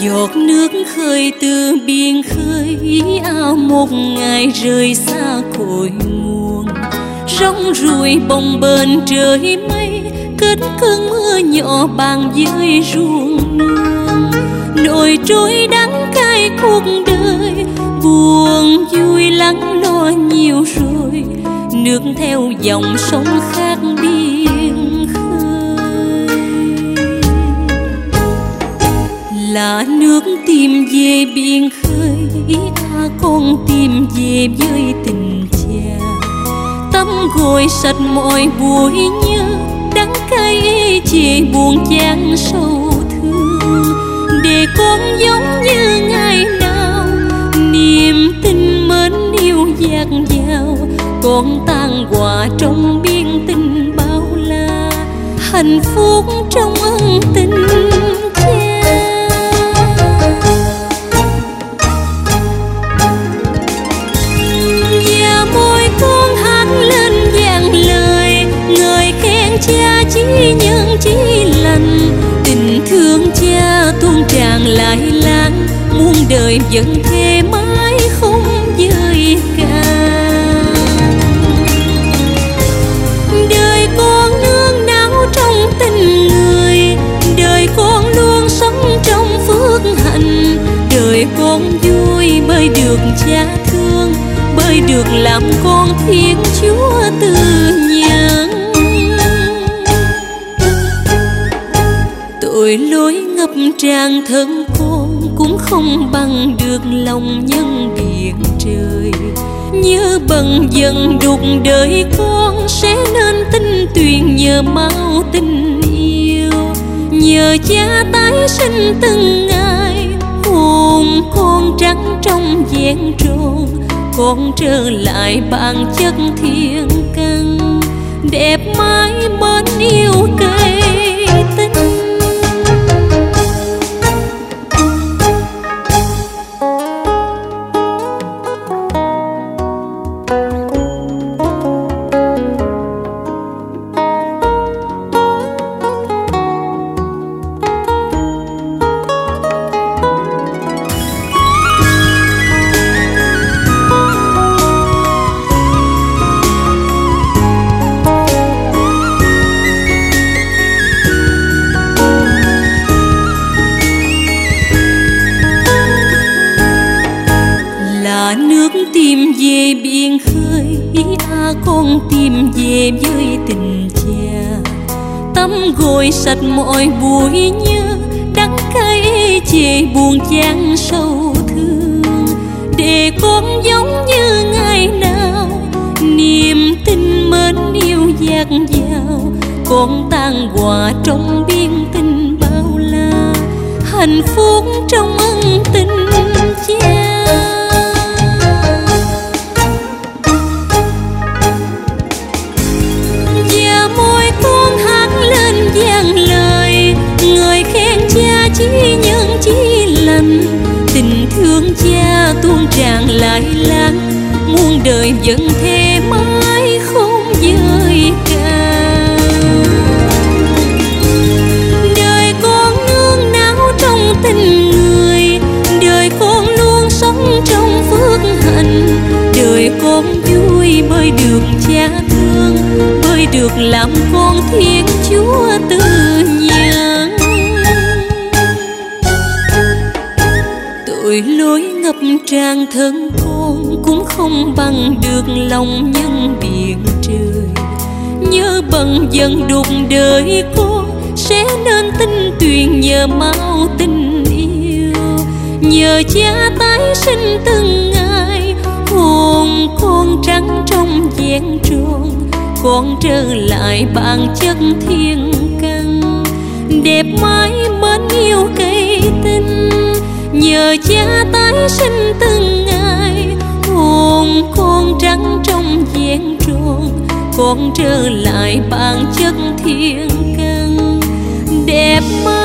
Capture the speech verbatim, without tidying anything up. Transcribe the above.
Giọt nước khơi từ biển khơi, ao một ngày rời xa cội nguồn. Rong ruổi bồng bềnh trời mây, kết cơn mưa nhỏ bàn dưới ruộng nương. Nỗi trôi đắng cay cuộc đời, buồn vui lắng lo nhiều rồi. Nước theo dòng sông khác biển khơi, là nước tìm về biển khơi. À con tìm về với tình cha, tắm gội sạch mọi buổi nhớ. Đắng cay chê buồn chán sâu thương, để con giống như ngày nào. Niềm tin mến yêu dạt dào, con tan hòa trong biển tình bao la. Hạnh phúc trong ân tình cha. Và môi con hát lên vang lời, người khen cha chỉ nhân chỉ lành. Tình thương cha tuôn tràn lại lan, muôn đời vẫn thế mãi không vơi cạn. Đời con nương náu trong tình người, đời con luôn sống trong phước hạnh. Đời con vui bởi được cha thương, bởi được làm con Thiên Chúa từ nhân. Tội lỗi ngập tràn thân con, cũng không bằng được lòng nhân biển trời. Như bần dần đục đời con, sẽ nên tinh tuyền nhờ máu tình yêu. Nhờ cha tái sinh từng ngày, hồn con trắng trong vẹn tròn. Con trở lại bản chất thiên căn, đẹp mãi mến yêu cây tinh. Nước tìm về biển khơi, à con tìm về với tình cha. Tắm gội sạch mọi buổi nhớ, đắng cay chê buồn chán sâu thương. Để con giống như ngày nào, niềm tin mến yêu dạt dào. Con tan hòa trong biển tình bao la, hạnh phúc trong ân tình cha. Vang lời người khen cha chỉ nhân chỉ lành. Tình thương cha tuôn tràn lại lan, muôn đời vẫn thế mãi không vơi cạn. Đời con nương náu trong tình người, đời con luôn sống trong phước hạnh. Đời con vui bởi được cha thương, bởi được làm con Thiên Chúa từ nhân. Tội lỗi ngập tràn thân con, cũng không bằng được lòng nhân biển trời. Nhớ bần dần đục đời con, sẽ nên tinh tuyền nhờ máu tình yêu. Nhờ cha tái sinh từng ngày, hồn con trắng trong vẹn tròn. Con trở lại bản chất thiên căn, đẹp mãi mến yêu cây tinh. Nhờ cha tái sinh từng ngày, hồn con trắng trong vẹn tròn. Con trở lại bản chất thiên căn, đẹp mãi